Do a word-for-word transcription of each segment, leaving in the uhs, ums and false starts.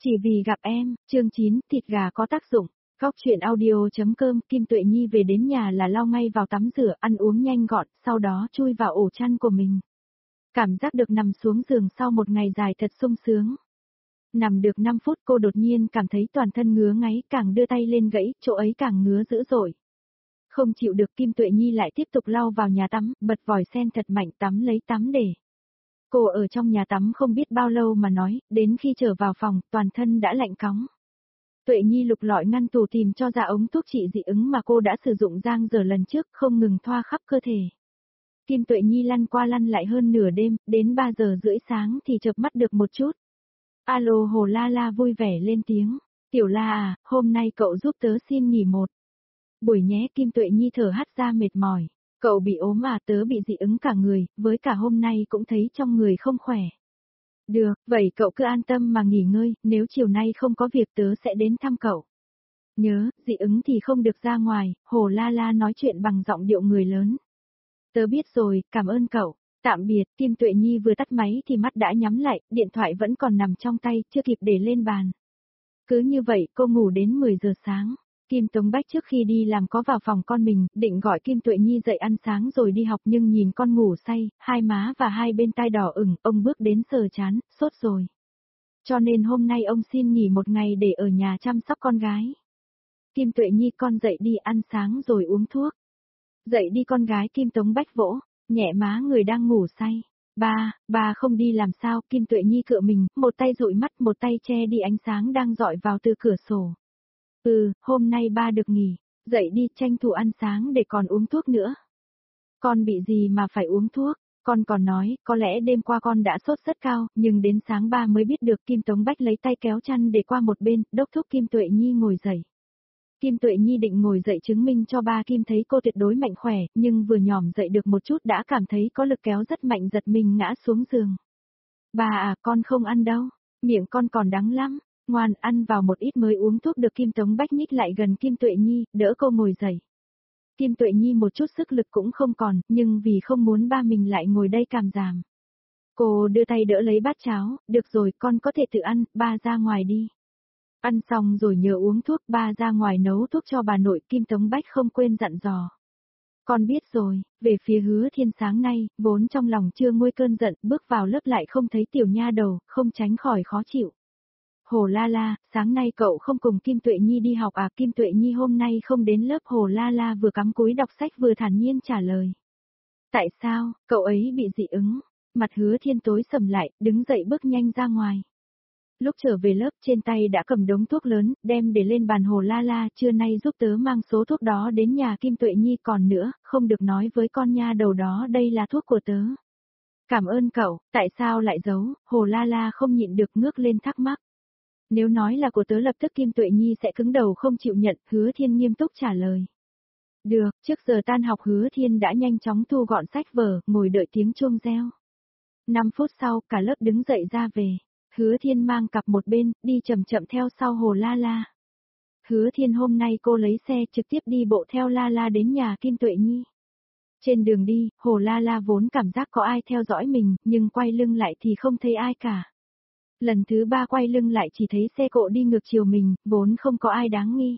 Chỉ vì gặp em, chương chín, thịt gà có tác dụng. Góc truyện audio.com, Kim Tuệ Nhi về đến nhà là lau ngay vào tắm rửa, ăn uống nhanh gọn, sau đó chui vào ổ chăn của mình. Cảm giác được nằm xuống giường sau một ngày dài thật sung sướng. Nằm được năm phút cô đột nhiên cảm thấy toàn thân ngứa ngáy, càng đưa tay lên gãy, chỗ ấy càng ngứa dữ dội. Không chịu được Kim Tuệ Nhi lại tiếp tục lau vào nhà tắm, bật vòi sen thật mạnh tắm lấy tắm để. Cô ở trong nhà tắm không biết bao lâu mà nói, đến khi trở vào phòng, toàn thân đã lạnh cóng. Tuệ Nhi lục lọi ngăn tủ tìm cho ra ống thuốc trị dị ứng mà cô đã sử dụng giang dở lần trước, không ngừng thoa khắp cơ thể. Kim Tuệ Nhi lăn qua lăn lại hơn nửa đêm, đến ba giờ rưỡi sáng thì chợp mắt được một chút. Alo, Hồ La La vui vẻ lên tiếng. Tiểu La à, hôm nay cậu giúp tớ xin nghỉ một buổi nhé. Kim Tuệ Nhi thở hắt ra mệt mỏi. Cậu bị ốm à? Tớ bị dị ứng cả người, với cả hôm nay cũng thấy trong người không khỏe. Được, vậy cậu cứ an tâm mà nghỉ ngơi, nếu chiều nay không có việc tớ sẽ đến thăm cậu. Nhớ, dị ứng thì không được ra ngoài. Hồ La La nói chuyện bằng giọng điệu người lớn. Tớ biết rồi, cảm ơn cậu. Tạm biệt. Kim Tuệ Nhi vừa tắt máy thì mắt đã nhắm lại, điện thoại vẫn còn nằm trong tay, chưa kịp để lên bàn. Cứ như vậy cô ngủ đến mười giờ sáng. Kim Tống Bách trước khi đi làm có vào phòng con mình, định gọi Kim Tuệ Nhi dậy ăn sáng rồi đi học, nhưng nhìn con ngủ say, hai má và hai bên tai đỏ ửng, ông bước đến sờ chán, sốt rồi. Cho nên hôm nay ông xin nghỉ một ngày để ở nhà chăm sóc con gái. Kim Tuệ Nhi, con dậy đi ăn sáng rồi uống thuốc. Dậy đi con gái. Kim Tống Bách vỗ nhẹ má người đang ngủ say. Ba, ba không đi làm sao? Kim Tuệ Nhi cựa mình, một tay dụi mắt, một tay che đi ánh sáng đang dọi vào từ cửa sổ. Ừ, hôm nay ba được nghỉ, dậy đi, tranh thủ ăn sáng để còn uống thuốc nữa. Con bị gì mà phải uống thuốc? Con còn nói, có lẽ đêm qua con đã sốt rất cao, nhưng đến sáng ba mới biết được. Kim Tống Bách lấy tay kéo chăn để qua một bên, đốc thúc Kim Tuệ Nhi ngồi dậy. Kim Tuệ Nhi định ngồi dậy chứng minh cho ba Kim thấy cô tuyệt đối mạnh khỏe, nhưng vừa nhỏm dậy được một chút đã cảm thấy có lực kéo rất mạnh, giật mình ngã xuống giường. Bà à, con không ăn đâu, miệng con còn đắng lắm. Ngoan, ăn vào một ít mới uống thuốc được. Kim Tống Bách nhích lại gần Kim Tuệ Nhi, đỡ cô ngồi dậy. Kim Tuệ Nhi một chút sức lực cũng không còn, nhưng vì không muốn ba mình lại ngồi đây cảm giảm. Cô đưa tay đỡ lấy bát cháo, được rồi, con có thể tự ăn, ba ra ngoài đi. Ăn xong rồi nhớ uống thuốc, ba ra ngoài nấu thuốc cho bà nội. Kim Tống Bách không quên dặn dò. Con biết rồi. Về phía Hứa Thiên sáng nay, vốn trong lòng chưa nguôi cơn giận, bước vào lớp lại không thấy tiểu nha đầu, không tránh khỏi khó chịu. Hồ La La, sáng nay cậu không cùng Kim Tuệ Nhi đi học à? Kim Tuệ Nhi hôm nay không đến lớp. Hồ La La vừa cắm cúi đọc sách vừa thản nhiên trả lời. Tại sao? Cậu ấy bị dị ứng. Mặt Hứa Thiên tối sầm lại, đứng dậy bước nhanh ra ngoài. Lúc trở về lớp trên tay đã cầm đống thuốc lớn, đem để lên bàn. Hồ La La, trưa nay giúp tớ mang số thuốc đó đến nhà Kim Tuệ Nhi, còn nữa, không được nói với con nha đầu đó đây là thuốc của tớ. Cảm ơn cậu, tại sao lại giấu? Hồ La La không nhịn được ngước lên thắc mắc. Nếu nói là của tớ lập tức Kim Tuệ Nhi sẽ cứng đầu không chịu nhận. Hứa Thiên nghiêm túc trả lời. Được, trước giờ tan học Hứa Thiên đã nhanh chóng thu gọn sách vở, ngồi đợi tiếng chuông reo. năm phút sau, cả lớp đứng dậy ra về. Hứa Thiên mang cặp một bên, đi chậm chậm theo sau Hồ La La. Hứa Thiên hôm nay cô lấy xe trực tiếp đi bộ theo La La đến nhà Kim Tuệ Nhi. Trên đường đi, Hồ La La vốn cảm giác có ai theo dõi mình, nhưng quay lưng lại thì không thấy ai cả. Lần thứ ba quay lưng lại chỉ thấy xe cộ đi ngược chiều mình, vốn không có ai đáng nghi.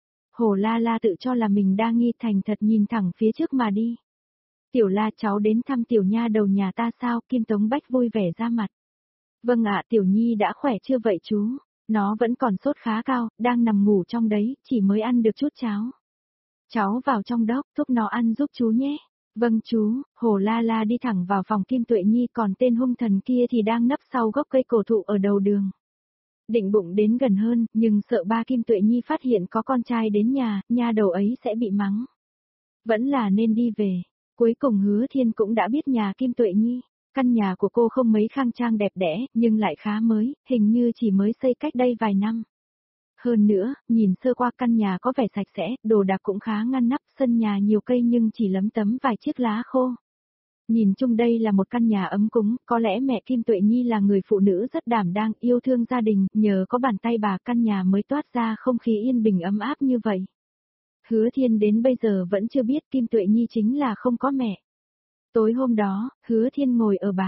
Hồ La La tự cho là mình đa nghi, thành thật nhìn thẳng phía trước mà đi. Tiểu La, cháu đến thăm tiểu nha đầu nhà ta sao? Kim Tống Bách vui vẻ ra mặt. Vâng ạ, Tiểu Nhi đã khỏe chưa vậy chú? Nó vẫn còn sốt khá cao, đang nằm ngủ trong đấy, chỉ mới ăn được chút cháo. Cháu vào trong đốc, thúc nó ăn giúp chú nhé. Vâng chú. Hồ La La đi thẳng vào phòng Kim Tuệ Nhi, còn tên hung thần kia thì đang nấp sau gốc cây cổ thụ ở đầu đường. Định bụng đến gần hơn, nhưng sợ ba Kim Tuệ Nhi phát hiện có con trai đến nhà, nha đầu ấy sẽ bị mắng. Vẫn là nên đi về. Cuối cùng Hứa Thiên cũng đã biết nhà Kim Tuệ Nhi. Căn nhà của cô không mấy khang trang đẹp đẽ, nhưng lại khá mới, hình như chỉ mới xây cách đây vài năm. Hơn nữa, nhìn sơ qua căn nhà có vẻ sạch sẽ, đồ đạc cũng khá ngăn nắp, sân nhà nhiều cây nhưng chỉ lấm tấm vài chiếc lá khô. Nhìn chung đây là một căn nhà ấm cúng, có lẽ mẹ Kim Tuệ Nhi là người phụ nữ rất đảm đang, yêu thương gia đình, nhờ có bàn tay bà căn nhà mới toát ra không khí yên bình ấm áp như vậy. Hứa Thiên đến bây giờ vẫn chưa biết Kim Tuệ Nhi chính là không có mẹ. Tối hôm đó, Hứa Thiên ngồi ở bàn,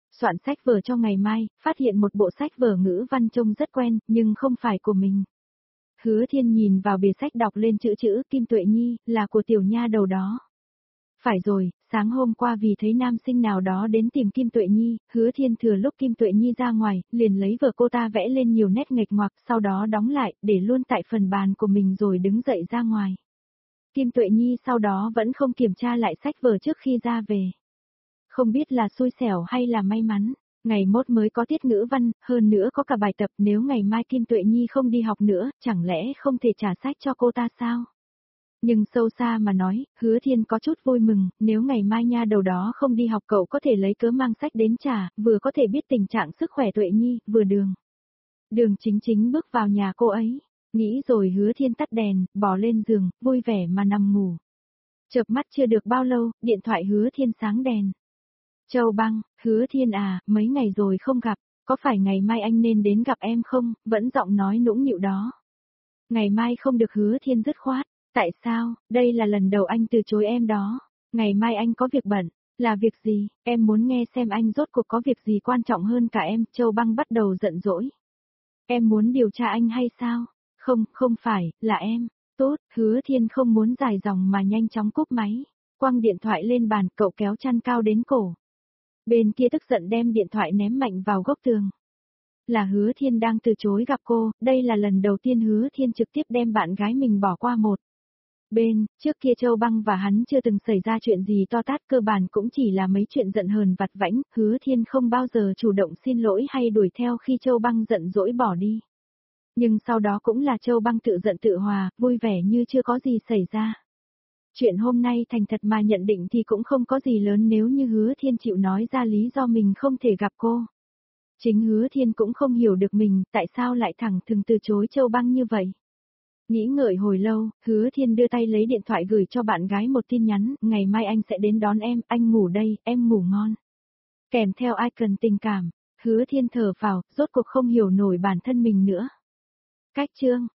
Soạn sách vở cho ngày mai, phát hiện một bộ sách vở ngữ văn trông rất quen, nhưng không phải của mình. Hứa Thiên nhìn vào bìa sách đọc lên chữ chữ Kim Tuệ Nhi, là của tiểu nha đầu đó. Phải rồi, sáng hôm qua vì thấy nam sinh nào đó đến tìm Kim Tuệ Nhi, Hứa Thiên thừa lúc Kim Tuệ Nhi ra ngoài, liền lấy vở cô ta vẽ lên nhiều nét nghịch ngoạc, sau đó đóng lại, để luôn tại phần bàn của mình rồi đứng dậy ra ngoài. Kim Tuệ Nhi sau đó vẫn không kiểm tra lại sách vở trước khi ra về. Không biết là xui xẻo hay là may mắn, ngày mốt mới có tiết ngữ văn, hơn nữa có cả bài tập, nếu ngày mai Kim Tuệ Nhi không đi học nữa, chẳng lẽ không thể trả sách cho cô ta sao? Nhưng sâu xa mà nói, Hứa Thiên có chút vui mừng, nếu ngày mai nha đầu đó không đi học cậu có thể lấy cớ mang sách đến trả, vừa có thể biết tình trạng sức khỏe Tuệ Nhi, vừa đường. Đường chính chính bước vào nhà cô ấy, nghĩ rồi Hứa Thiên tắt đèn, bỏ lên giường, vui vẻ mà nằm ngủ. Chợp mắt chưa được bao lâu, điện thoại Hứa Thiên sáng đèn. Châu Băng, Hứa Thiên à, mấy ngày rồi không gặp, có phải ngày mai anh nên đến gặp em không, vẫn giọng nói nũng nịu đó. Ngày mai không được, Hứa Thiên dứt khoát. Tại sao, đây là lần đầu anh từ chối em đó. Ngày mai anh có việc bận, là việc gì, em muốn nghe xem anh rốt cuộc có việc gì quan trọng hơn cả em, Châu Băng bắt đầu giận dỗi. Em muốn điều tra anh hay sao? Không, không phải, là em. Tốt, Hứa Thiên không muốn dài dòng mà nhanh chóng cúp máy. Quăng điện thoại lên bàn, cậu kéo chăn cao đến cổ. Bên kia tức giận đem điện thoại ném mạnh vào góc tường. Là Hứa Thiên đang từ chối gặp cô, đây là lần đầu tiên Hứa Thiên trực tiếp đem bạn gái mình bỏ qua một bên, trước kia Châu Băng và hắn chưa từng xảy ra chuyện gì to tát, cơ bản cũng chỉ là mấy chuyện giận hờn vặt vãnh, Hứa Thiên không bao giờ chủ động xin lỗi hay đuổi theo khi Châu Băng giận dỗi bỏ đi. Nhưng sau đó cũng là Châu Băng tự giận tự hòa, vui vẻ như chưa có gì xảy ra. Chuyện hôm nay thành thật mà nhận định thì cũng không có gì lớn nếu như Hứa Thiên chịu nói ra lý do mình không thể gặp cô. Chính Hứa Thiên cũng không hiểu được mình, tại sao lại thẳng thừng từ chối Châu Băng như vậy. Nghĩ ngợi hồi lâu, Hứa Thiên đưa tay lấy điện thoại gửi cho bạn gái một tin nhắn, ngày mai anh sẽ đến đón em, anh ngủ đây, em ngủ ngon. Kèm theo icon tình cảm, Hứa Thiên thở vào, rốt cuộc không hiểu nổi bản thân mình nữa. Cách chương